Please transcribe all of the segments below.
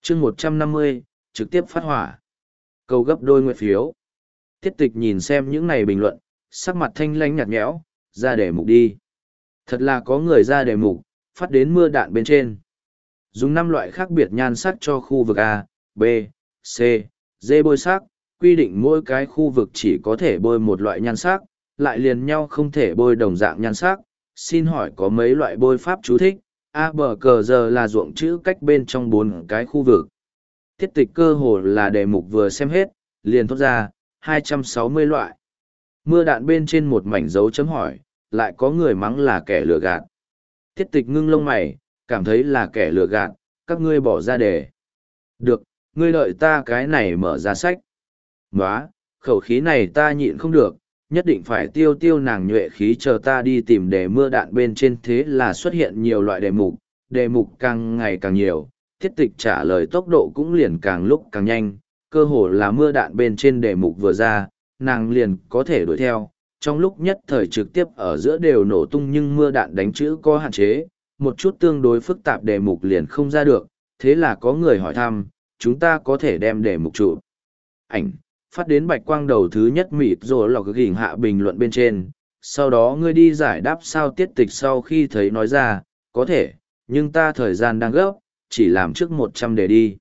chương 150, trực tiếp phát hỏa. Câu gấp đôi nguyệt phiếu. Tiết tịch nhìn xem những này bình luận, sắc mặt thanh lãnh nhạt nhẽo, ra đề mục đi. Thật là có người ra đề mục, phát đến mưa đạn bên trên. Dùng 5 loại khác biệt nhan sắc cho khu vực A, B, C, D bôi sắc, quy định mỗi cái khu vực chỉ có thể bôi một loại nhan sắc, lại liền nhau không thể bôi đồng dạng nhan sắc. Xin hỏi có mấy loại bôi pháp chú thích, A bờ cờ giờ là ruộng chữ cách bên trong 4 cái khu vực. Tiết tịch cơ hồ là đề mục vừa xem hết, liền thốt ra, 260 loại. Mưa đạn bên trên một mảnh dấu chấm hỏi, lại có người mắng là kẻ lừa gạt. Tiết tịch ngưng lông mày, cảm thấy là kẻ lừa gạt, các ngươi bỏ ra đề. Được, ngươi đợi ta cái này mở ra sách. Nóa, khẩu khí này ta nhịn không được, nhất định phải tiêu tiêu nàng nhuệ khí chờ ta đi tìm đề mưa đạn bên trên, thế là xuất hiện nhiều loại đề mục càng ngày càng nhiều, tiết tịch trả lời tốc độ cũng liền càng lúc càng nhanh, cơ hồ là mưa đạn bên trên đề mục vừa ra, nàng liền có thể đuổi theo, trong lúc nhất thời trực tiếp ở giữa đều nổ tung, nhưng mưa đạn đánh chữ có hạn chế, một chút tương đối phức tạp đề mục liền không ra được, thế là có người hỏi thăm, chúng ta có thể đem đề mục chụp ảnh phát đến bạch quang đầu thứ nhất mịt rồi lọc gỉnh hạ bình luận bên trên, sau đó ngươi đi giải đáp sao. Tiết tịch sau khi thấy nói ra, có thể, nhưng ta thời gian đang gấp, chỉ làm trước 100 đề đi.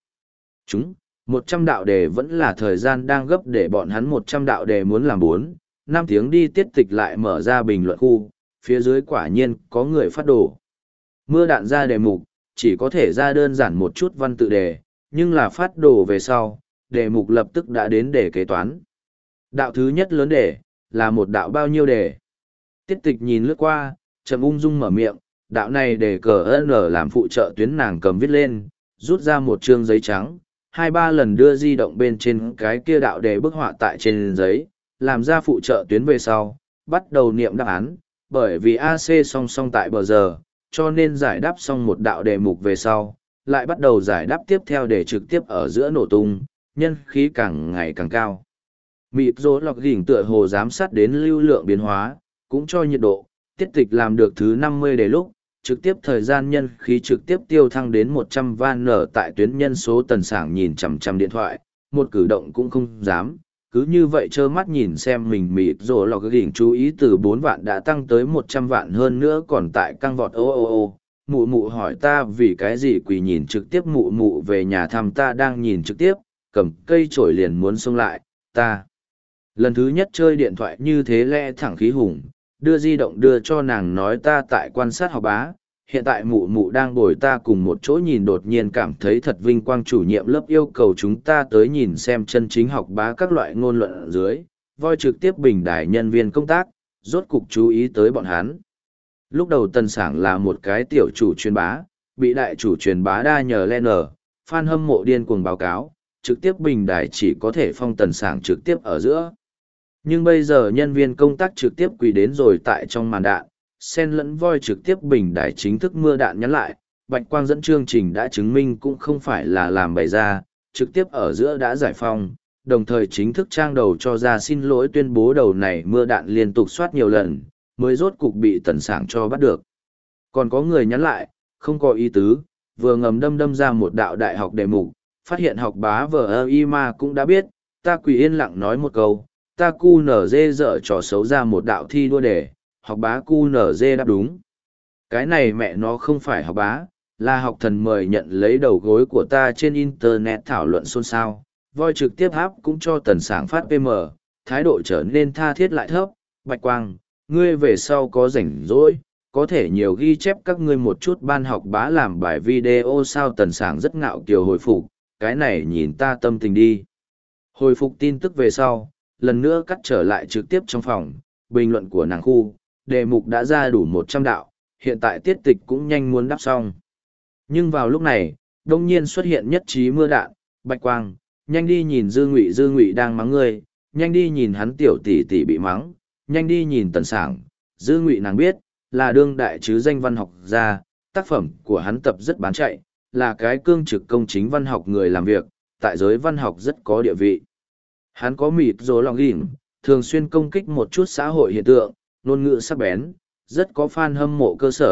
100 đạo đề vẫn là thời gian đang gấp, để bọn hắn 100 đạo đề muốn làm 4-5 tiếng đi. Tiết tịch lại mở ra bình luận khu, phía dưới quả nhiên có người phát đồ. Mưa đạn ra đề mục, chỉ có thể ra đơn giản một chút văn tự đề, nhưng là phát đồ về sau, đề mục lập tức đã đến đề kế toán. Đạo thứ nhất lớn đề, là một đạo bao nhiêu đề? Tiết tịch nhìn lướt qua, chậm ung dung mở miệng, đạo này đề cờ N làm phụ trợ tuyến, nàng cầm viết lên, rút ra một chương giấy trắng, 2-3 lần đưa di động bên trên cái kia đạo đề bức họa tại trên giấy, làm ra phụ trợ tuyến về sau, bắt đầu niệm đáp án, bởi vì AC song song tại bờ giờ, cho nên giải đáp xong một đạo đề mục về sau, lại bắt đầu giải đáp tiếp theo để trực tiếp ở giữa nổ tung, nhân khí càng ngày càng cao. Mịp rô lọc gỉnh tựa hồ giám sát đến lưu lượng biến hóa, cũng cho nhiệt độ, tiết tịch làm được thứ 50 đề lúc, trực tiếp thời gian nhân khí trực tiếp tiêu thăng đến 100 van nở tại tuyến nhân số tần sảng nhìn chằm chằm điện thoại, một cử động cũng không dám, cứ như vậy trơ mắt nhìn xem mình mịp rô lọc gỉnh chú ý từ 4 vạn đã tăng tới 100 vạn hơn nữa còn tại căng vọt mụ mụ hỏi ta vì cái gì quỳ nhìn trực tiếp, mụ mụ về nhà thăm ta đang nhìn trực tiếp, cầm cây chổi liền muốn xông lại, ta. Lần thứ nhất chơi điện thoại như thế lẽ thẳng khí hùng, đưa di động đưa cho nàng nói ta tại quan sát học bá, hiện tại mụ mụ đang bồi ta cùng một chỗ nhìn, đột nhiên cảm thấy thật vinh quang, chủ nhiệm lớp yêu cầu chúng ta tới nhìn xem chân chính học bá các loại ngôn luận ở dưới, voi trực tiếp bình đài nhân viên công tác, rốt cục chú ý tới bọn hắn. Lúc đầu Tần Sảng là một cái tiểu chủ truyền bá, bị đại chủ truyền bá đa nhờ lên fan hâm mộ điên cuồng báo cáo, trực tiếp bình đài chỉ có thể phong Tần Sảng trực tiếp ở giữa. Nhưng bây giờ nhân viên công tác trực tiếp quỳ đến rồi tại trong màn đạn, sen lẫn voi trực tiếp bình đài chính thức mưa đạn nhắn lại, bạch quang dẫn chương trình đã chứng minh cũng không phải là làm bày ra, trực tiếp ở giữa đã giải phong, đồng thời chính thức trang đầu cho ra xin lỗi tuyên bố đầu này mưa đạn liên tục soát nhiều lần, mới rốt cục bị Tần Sảng cho bắt được. Còn có người nhắn lại, không có ý tứ, vừa ngầm đâm ra một đạo đại học đề mục, phát hiện học bá vờ ma cũng đã biết, ta quỳ yên lặng nói một câu, ta cu nở dê dở trò xấu ra một đạo thi đua đề, học bá cu nở dê đáp đúng. Cái này mẹ nó không phải học bá, là học thần mời nhận lấy đầu gối của ta trên internet thảo luận xôn xao, voi trực tiếp áp cũng cho Tần Sảng phát PM, thái độ trở nên tha thiết lại thấp, bạch quang, ngươi về sau có rảnh rỗi, có thể nhiều ghi chép các ngươi một chút ban học bá làm bài video sao. Tần Sảng rất ngạo kiều hồi phục, cái này nhìn ta tâm tình đi. Hồi phục tin tức về sau, lần nữa cắt trở lại trực tiếp trong phòng, bình luận của nàng khu, đề mục đã ra đủ 100 đạo, hiện tại tiết tịch cũng nhanh muốn đáp xong. Nhưng vào lúc này, đông nhiên xuất hiện nhất trí mưa đạn, bạch quang, nhanh đi nhìn Dư Ngụy đang mắng ngươi, nhanh đi nhìn hắn tiểu tỷ tỷ bị mắng, nhanh đi nhìn Tần Sảng. Dư Ngụy nàng biết, là đương đại chứ danh văn học gia, tác phẩm của hắn tập rất bán chạy, là cái cương trực công chính văn học người làm việc, tại giới văn học rất có địa vị. Hắn có mịt rồ lòng ghiểm, thường xuyên công kích một chút xã hội hiện tượng, ngôn ngữ sắc bén, rất có fan hâm mộ cơ sở,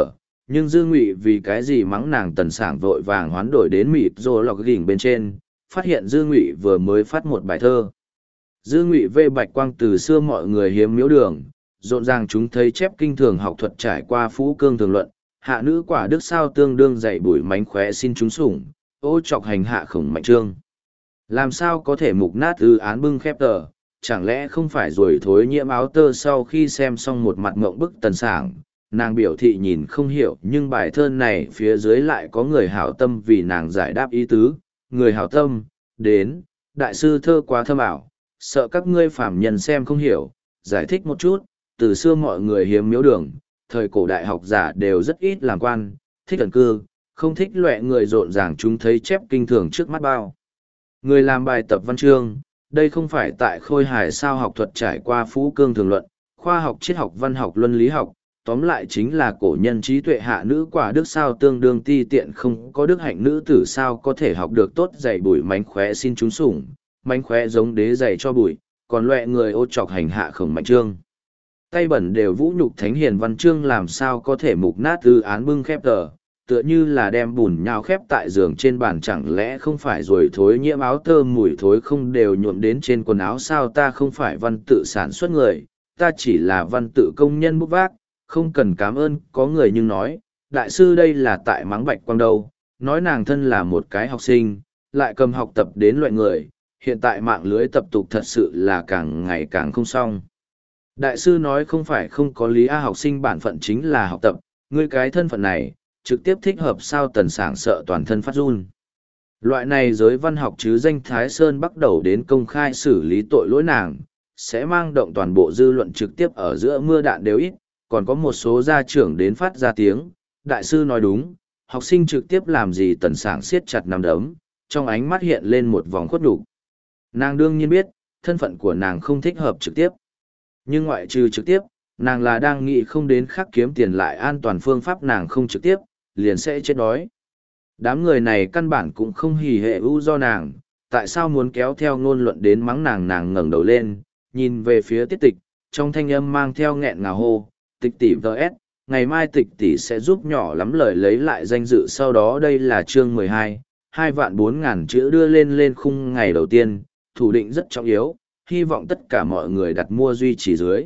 nhưng dư ngụy vì cái gì mắng nàng tần sảng vội vàng hoán đổi đến mịt rồ lọc đỉnh bên trên, phát hiện dư ngụy vừa mới phát một bài thơ. Dư ngụy vê bạch quang từ xưa mọi người hiếm miếu đường, rộn ràng chúng thấy chép kinh thường học thuật trải qua phú cương thường luận, hạ nữ quả đức sao tương đương dạy bùi mánh khóe xin chúng sủng, ô chọc hành hạ khổng mạnh trương. Làm sao có thể mục nát ư án bưng khép tờ, chẳng lẽ không phải rồi thối nhiễm áo tơ sau khi xem xong một mặt ngộng bức tần sảng, nàng biểu thị nhìn không hiểu nhưng bài thơ này phía dưới lại có người hảo tâm vì nàng giải đáp ý tứ, người hảo tâm, đến, đại sư thơ quá thâm ảo, sợ các ngươi phạm nhân xem không hiểu, giải thích một chút, từ xưa mọi người hiếm miếu đường, thời cổ đại học giả đều rất ít làm quan, thích ẩn cư, không thích loẹ người rộn ràng chúng thấy chép kinh thường trước mắt bao. Người làm bài tập văn chương, đây không phải tại khôi hài sao học thuật trải qua phú cương thường luận, khoa học triết học văn học luân lý học, tóm lại chính là cổ nhân trí tuệ hạ nữ quả đức sao tương đương ti tiện không có đức hạnh nữ tử sao có thể học được tốt dạy bùi mánh khóe xin chúng sủng, mánh khóe giống đế dạy cho bùi, còn loẹ người ô chọc hành hạ khổng mạnh trương. Tay bẩn đều vũ nhục thánh hiền văn chương làm sao có thể mục nát ư án bưng khép tờ, tựa như là đem bùn nhào khép tại giường trên bàn chẳng lẽ không phải rồi thối nhiễm áo tơ mùi thối không đều nhuộm đến trên quần áo sao ta không phải văn tự sản xuất người, ta chỉ là văn tự công nhân bút vác, không cần cảm ơn có người nhưng nói, đại sư đây là tại mắng bạch quang đâu, nói nàng thân là một cái học sinh, lại cầm học tập đến loại người, hiện tại mạng lưới tập tục thật sự là càng ngày càng không xong. Đại sư nói không phải không có lý a học sinh bản phận chính là học tập, ngươi cái thân phận này, trực tiếp thích hợp sao tần sảng sợ toàn thân phát run. Loại này giới văn học chứ danh Thái Sơn bắt đầu đến công khai xử lý tội lỗi nàng, sẽ mang động toàn bộ dư luận trực tiếp ở giữa mưa đạn đều ít, còn có một số gia trưởng đến phát ra tiếng, đại sư nói đúng, học sinh trực tiếp làm gì tần sảng siết chặt nắm đấm, trong ánh mắt hiện lên một vòng khuất nhục. Nàng đương nhiên biết, thân phận của nàng không thích hợp trực tiếp. Nhưng ngoại trừ trực tiếp, nàng là đang nghĩ không đến khắc kiếm tiền lại an toàn phương pháp nàng không trực tiếp, liền sẽ chết đói. Đám người này căn bản cũng không hỉ hệ ưu do nàng, tại sao muốn kéo theo ngôn luận đến mắng nàng ngẩng đầu lên, nhìn về phía tiết tịch, trong thanh âm mang theo nghẹn ngào hô, tịch tỷ vs, ngày mai tịch tỷ sẽ giúp nhỏ lắm lời lấy lại danh dự sau đó đây là chương 12, 2.400.000 chữ đưa lên khung ngày đầu tiên, thủ định rất trọng yếu, hy vọng tất cả mọi người đặt mua duy trì dưới.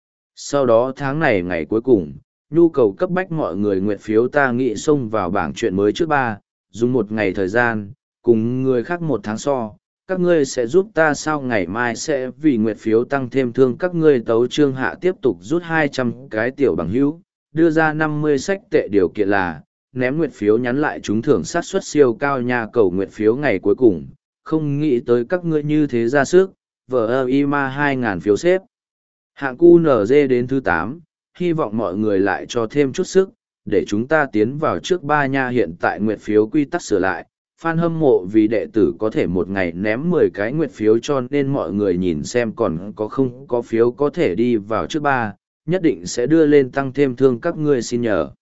Sau đó tháng này ngày cuối cùng, nhu cầu cấp bách mọi người nguyện phiếu ta nghĩ xông vào bảng chuyện mới trước 3, dùng một ngày thời gian, cùng người khác một tháng so, các ngươi sẽ giúp ta sao ngày mai sẽ vì nguyện phiếu tăng thêm thương các ngươi tấu trương hạ tiếp tục rút 200 cái tiểu bằng hữu, đưa ra 50 sách tệ điều kiện là, ném nguyện phiếu nhắn lại trúng thưởng sát suất siêu cao nhà cầu nguyện phiếu ngày cuối cùng, không nghĩ tới các ngươi như thế ra sức, vờ ima 2.000 phiếu xếp. Hạng QNZ đến thứ 8, hy vọng mọi người lại cho thêm chút sức, để chúng ta tiến vào trước 3 nha hiện tại nguyện phiếu quy tắc sửa lại. Fan hâm mộ vì đệ tử có thể một ngày ném 10 cái nguyện phiếu cho nên mọi người nhìn xem còn có không có phiếu có thể đi vào trước 3, nhất định sẽ đưa lên tăng thêm thương các ngươi xin nhờ.